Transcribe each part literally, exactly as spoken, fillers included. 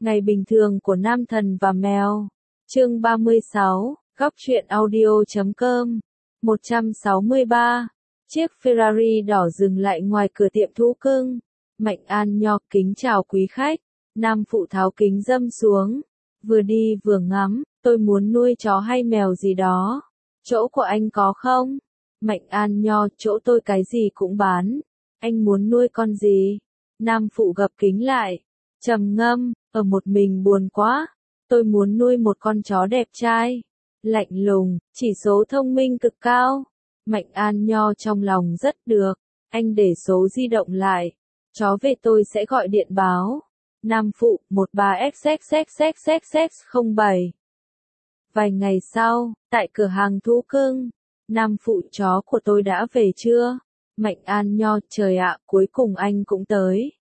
Ngày bình thường của nam thần và mèo. Chương ba mươi sáu, góc truyện audio chấm com. một trăm sáu mươi ba. Chiếc Ferrari đỏ dừng lại ngoài cửa tiệm thú cưng. Mạnh An Nho kính chào quý khách. Nam phụ tháo kính râm xuống. Vừa đi vừa ngắm, tôi muốn nuôi chó hay mèo gì đó. Chỗ của anh có không? Mạnh An Nho, chỗ tôi cái gì cũng bán. Anh muốn nuôi con gì? Nam phụ gập kính lại. Trầm ngâm, ở một mình buồn quá. Tôi muốn nuôi một con chó đẹp trai. Lạnh lùng, chỉ số thông minh cực cao. Mạnh An Nho trong lòng rất được. Anh để số di động lại. Chó về tôi sẽ gọi điện báo. Nam phụ, một ba x x x x x x không bảy. Vài ngày sau, tại cửa hàng thú cưng. Nam phụ, chó của tôi đã về chưa? Mạnh An Nho, trời ạ, cuối cùng anh cũng tới.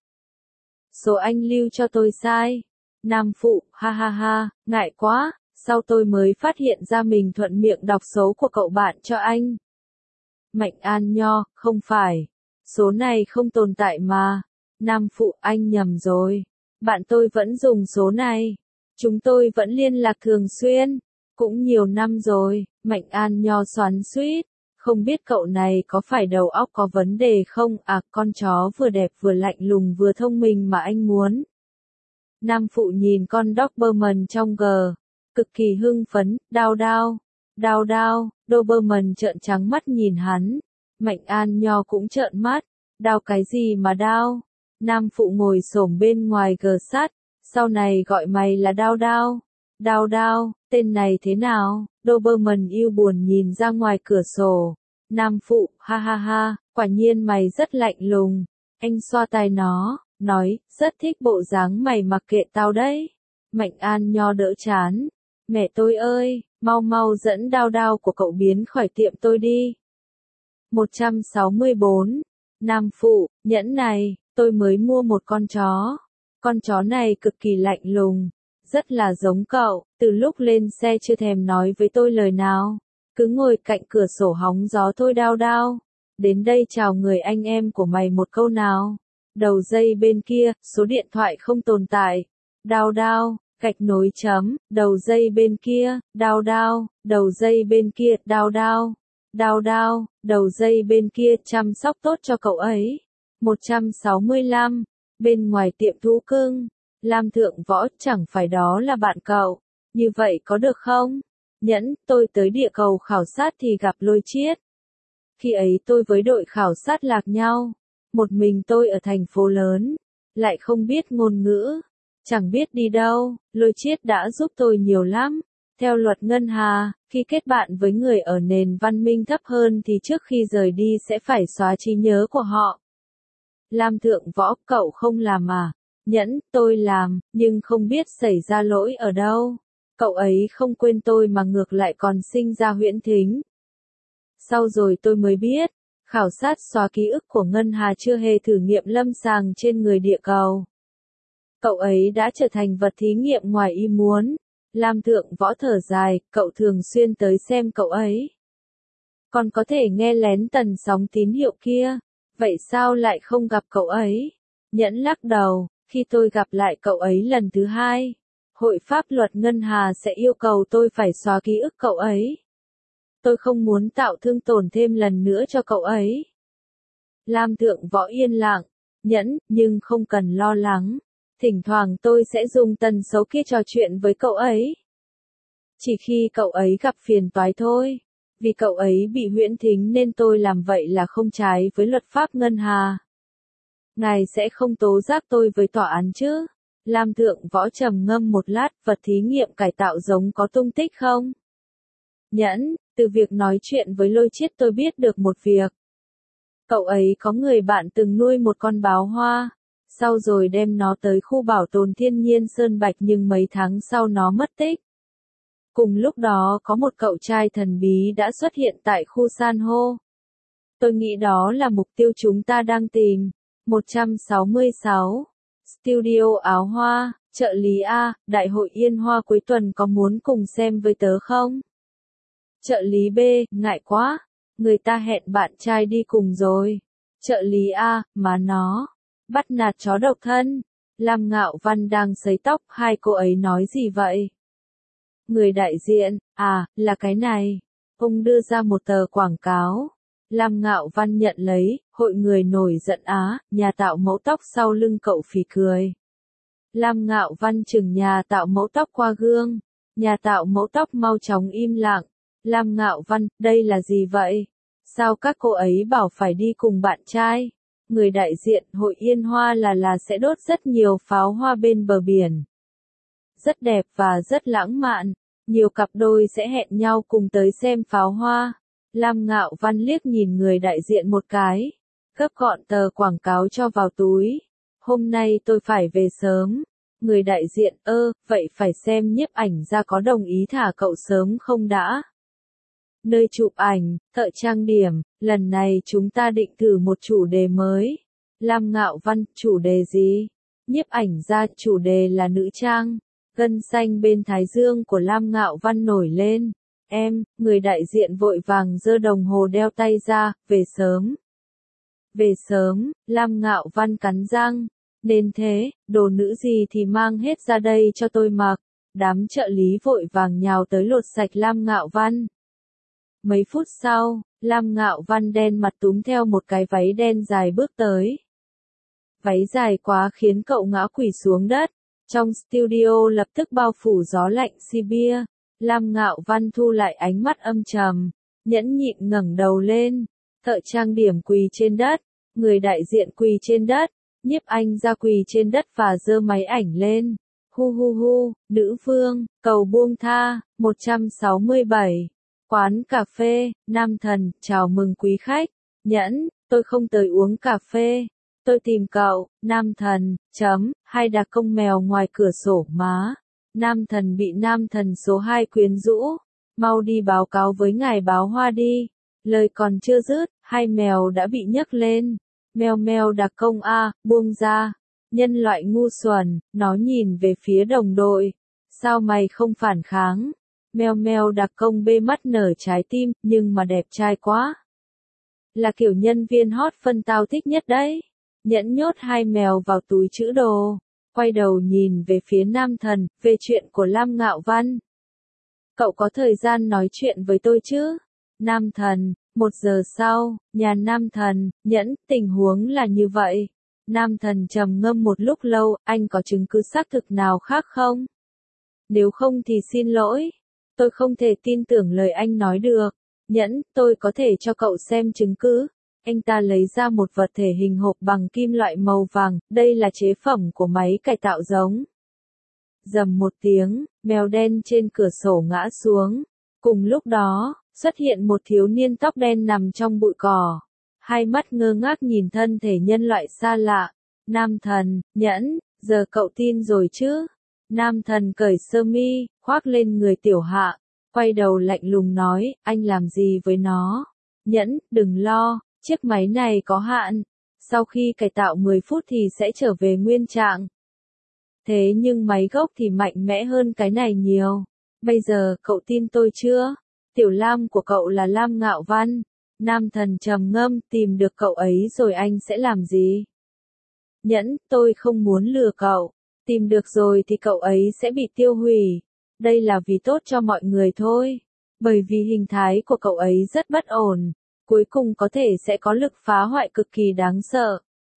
Số anh lưu cho tôi sai. Nam phụ, ha ha ha, ngại quá, sau tôi mới phát hiện ra mình thuận miệng đọc số của cậu bạn cho anh. Mạnh An Nho, không phải. Số này không tồn tại mà. Nam phụ, anh nhầm rồi. Bạn tôi vẫn dùng số này. Chúng tôi vẫn liên lạc thường xuyên. Cũng nhiều năm rồi. Mạnh An Nho xoắn xuýt. Không biết cậu này có phải đầu óc có vấn đề không? À, con chó vừa đẹp vừa lạnh lùng vừa thông minh mà anh muốn. Nam phụ nhìn con Doberman trong g. Cực kỳ hưng phấn, đao đao. Đao đao, Doberman trợn trắng mắt nhìn hắn. Mạnh An Nho cũng trợn mắt. Đao cái gì mà đao? Nam phụ ngồi xổm bên ngoài gờ sắt. Sau này gọi mày là đao đao. Đao đao, tên này thế nào? Doberman yêu buồn nhìn ra ngoài cửa sổ. Nam phụ, ha ha ha, quả nhiên mày rất lạnh lùng. Anh xoa tai nó, nói, rất thích bộ dáng mày mặc kệ tao đấy. Mạnh An Nho đỡ chán. Mẹ tôi ơi, mau mau dẫn đao đao của cậu biến khỏi tiệm tôi đi. một trăm sáu mươi bốn. Nam phụ, nhẫn này, tôi mới mua một con chó. Con chó này cực kỳ lạnh lùng. Rất là giống cậu, từ lúc lên xe chưa thèm nói với tôi lời nào. Cứ ngồi cạnh cửa sổ hóng gió thôi đao đao. Đến đây chào người anh em của mày một câu nào. Đầu dây bên kia, số điện thoại không tồn tại. Đao đao, gạch nối chấm, đầu dây bên kia, đao đao, đầu dây bên kia, đao đao. Đao đao, đầu dây bên kia chăm sóc tốt cho cậu ấy. một trăm sáu mươi lăm. Bên ngoài tiệm thú cưng. Lam Thượng Võ, chẳng phải đó là bạn cậu. Như vậy có được không? Nhẫn, tôi tới địa cầu khảo sát thì gặp Lôi Chiết. Khi ấy tôi với đội khảo sát lạc nhau. Một mình tôi ở thành phố lớn. Lại không biết ngôn ngữ. Chẳng biết đi đâu, Lôi Chiết đã giúp tôi nhiều lắm. Theo luật ngân hà, khi kết bạn với người ở nền văn minh thấp hơn thì trước khi rời đi sẽ phải xóa trí nhớ của họ. Lam Thượng Võ, cậu không làm à? Nhẫn, tôi làm, nhưng không biết xảy ra lỗi ở đâu. Cậu ấy không quên tôi mà ngược lại còn sinh ra huyễn thính. Sau rồi tôi mới biết, khảo sát xóa ký ức của Ngân Hà chưa hề thử nghiệm lâm sàng trên người địa cầu. Cậu ấy đã trở thành vật thí nghiệm ngoài ý muốn. Lam Thượng Võ thở dài, cậu thường xuyên tới xem cậu ấy. Còn có thể nghe lén tần sóng tín hiệu kia. Vậy sao lại không gặp cậu ấy? Nhẫn lắc đầu, khi tôi gặp lại cậu ấy lần thứ hai, Hội pháp luật Ngân Hà sẽ yêu cầu tôi phải xóa ký ức cậu ấy. Tôi không muốn tạo thương tổn thêm lần nữa cho cậu ấy. Lam Thượng Võ yên lặng, nhẫn, nhưng không cần lo lắng. Thỉnh thoảng tôi sẽ dùng tần số kia trò chuyện với cậu ấy. Chỉ khi cậu ấy gặp phiền toái thôi. Vì cậu ấy bị huyễn thính nên tôi làm vậy là không trái với luật pháp Ngân Hà. Ngài sẽ không tố giác tôi với tòa án chứ? Lam Thượng Võ trầm ngâm một lát, vật thí nghiệm cải tạo giống có tung tích không? Nhẫn, từ việc nói chuyện với Lôi Chiết tôi biết được một việc. Cậu ấy có người bạn từng nuôi một con báo hoa, sau rồi đem nó tới khu bảo tồn thiên nhiên Sơn Bạch nhưng mấy tháng sau nó mất tích. Cùng lúc đó có một cậu trai thần bí đã xuất hiện tại khu san hô. Tôi nghĩ đó là mục tiêu chúng ta đang tìm. một trăm sáu mươi sáu. Studio áo hoa, trợ lý A, đại hội Yên Hoa cuối tuần có muốn cùng xem với tớ không? Trợ lý B, ngại quá, người ta hẹn bạn trai đi cùng rồi. Trợ lý A, má nó, bắt nạt chó độc thân. Lam Ngạo Văn đang sấy tóc, hai cô ấy nói gì vậy? Người đại diện, à, là cái này. Ông đưa ra một tờ quảng cáo. Lam Ngạo Văn nhận lấy, hội người nổi giận á, nhà tạo mẫu tóc sau lưng cậu phì cười. Lam Ngạo Văn chừng nhà tạo mẫu tóc qua gương. Nhà tạo mẫu tóc mau chóng im lặng. Lam Ngạo Văn, đây là gì vậy? Sao các cô ấy bảo phải đi cùng bạn trai? Người đại diện, hội Yên Hoa là là sẽ đốt rất nhiều pháo hoa bên bờ biển. Rất đẹp và rất lãng mạn. Nhiều cặp đôi sẽ hẹn nhau cùng tới xem pháo hoa. Lam Ngạo Văn liếc nhìn người đại diện một cái. Gấp gọn tờ quảng cáo cho vào túi. Hôm nay tôi phải về sớm. Người đại diện, ơ, vậy phải xem nhiếp ảnh gia có đồng ý thả cậu sớm không đã. Nơi chụp ảnh, thợ trang điểm, lần này chúng ta định thử một chủ đề mới. Lam Ngạo Văn, chủ đề gì? Nhiếp ảnh gia, chủ đề là nữ trang. Gân xanh bên thái dương của Lam Ngạo Văn nổi lên. Em, người đại diện vội vàng giơ đồng hồ đeo tay ra, về sớm. Về sớm, Lam Ngạo Văn cắn răng. Nên thế, đồ nữ gì thì mang hết ra đây cho tôi mặc. Đám trợ lý vội vàng nhào tới lột sạch Lam Ngạo Văn. Mấy phút sau, Lam Ngạo Văn đen mặt túm theo một cái váy đen dài bước tới. Váy dài quá khiến cậu ngã quỵ xuống đất. Trong studio lập tức bao phủ gió lạnh Sibia. Lam Ngạo Văn thu lại ánh mắt âm trầm, nhẫn nhịn ngẩng đầu lên. Thợ trang điểm quỳ trên đất, người đại diện quỳ trên đất, nhiếp ảnh gia quỳ trên đất và giơ máy ảnh lên. Hu hu hu, nữ vương, cầu buông tha, một trăm sáu mươi bảy. Quán cà phê, Nam Thần, chào mừng quý khách. Nhẫn, tôi không tới uống cà phê. Tôi tìm cậu, Nam Thần, chấm, hai đặc công mèo ngoài cửa sổ má. Nam Thần bị Nam Thần số hai quyến rũ. Mau đi báo cáo với ngài báo hoa đi. Lời còn chưa dứt, hai mèo đã bị nhấc lên. Mèo mèo đặc công A, buông ra. Nhân loại ngu xuẩn, nó nhìn về phía đồng đội. Sao mày không phản kháng? Mèo mèo đặc công bê mắt nở trái tim, nhưng mà đẹp trai quá. Là kiểu nhân viên hot phân tao thích nhất đấy. Nhẫn nhốt hai mèo vào túi trữ đồ. Quay đầu nhìn về phía Nam Thần, về chuyện của Lam Ngạo Văn. Cậu có thời gian nói chuyện với tôi chứ? Nam Thần, một giờ sau, nhà Nam Thần, Nhẫn, tình huống là như vậy. Nam Thần trầm ngâm một lúc lâu, anh có chứng cứ xác thực nào khác không? Nếu không thì xin lỗi. Tôi không thể tin tưởng lời anh nói được. Nhẫn, tôi có thể cho cậu xem chứng cứ. Anh ta lấy ra một vật thể hình hộp bằng kim loại màu vàng, đây là chế phẩm của máy cải tạo giống. Rầm một tiếng, mèo đen trên cửa sổ ngã xuống. Cùng lúc đó, xuất hiện một thiếu niên tóc đen nằm trong bụi cỏ. Hai mắt ngơ ngác nhìn thân thể nhân loại xa lạ. Nam Thần, Nhẫn, giờ cậu tin rồi chứ? Nam Thần cởi sơ mi, khoác lên người Tiểu Hạ. Quay đầu lạnh lùng nói, anh làm gì với nó? Nhẫn, đừng lo. Chiếc máy này có hạn, sau khi cải tạo mười phút thì sẽ trở về nguyên trạng. Thế nhưng máy gốc thì mạnh mẽ hơn cái này nhiều. Bây giờ cậu tin tôi chưa? Tiểu Lam của cậu là Lam Ngạo Văn. Nam Thần trầm ngâm, tìm được cậu ấy rồi anh sẽ làm gì? Nhẫn, tôi không muốn lừa cậu. Tìm được rồi thì cậu ấy sẽ bị tiêu hủy. Đây là vì tốt cho mọi người thôi. Bởi vì hình thái của cậu ấy rất bất ổn. Cuối cùng có thể sẽ có lực phá hoại cực kỳ đáng sợ.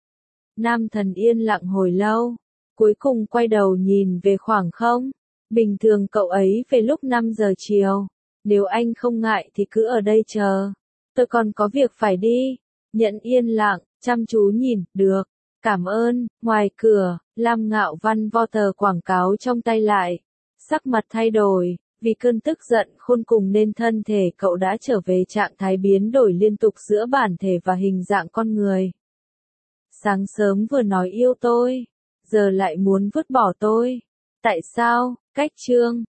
Nam Thần yên lặng hồi lâu. Cuối cùng quay đầu nhìn về khoảng không. Bình thường cậu ấy về lúc năm giờ chiều. Nếu anh không ngại thì cứ ở đây chờ. Tôi còn có việc phải đi. Nhẫn yên lặng, chăm chú nhìn, được. Cảm ơn. Ngoài cửa, Lam Ngạo Văn vo tờ quảng cáo trong tay lại. Sắc mặt thay đổi. Vì cơn tức giận khôn cùng nên thân thể cậu đã trở về trạng thái biến đổi liên tục giữa bản thể và hình dạng con người. Sáng sớm vừa nói yêu tôi, giờ lại muốn vứt bỏ tôi. Tại sao? Cách chương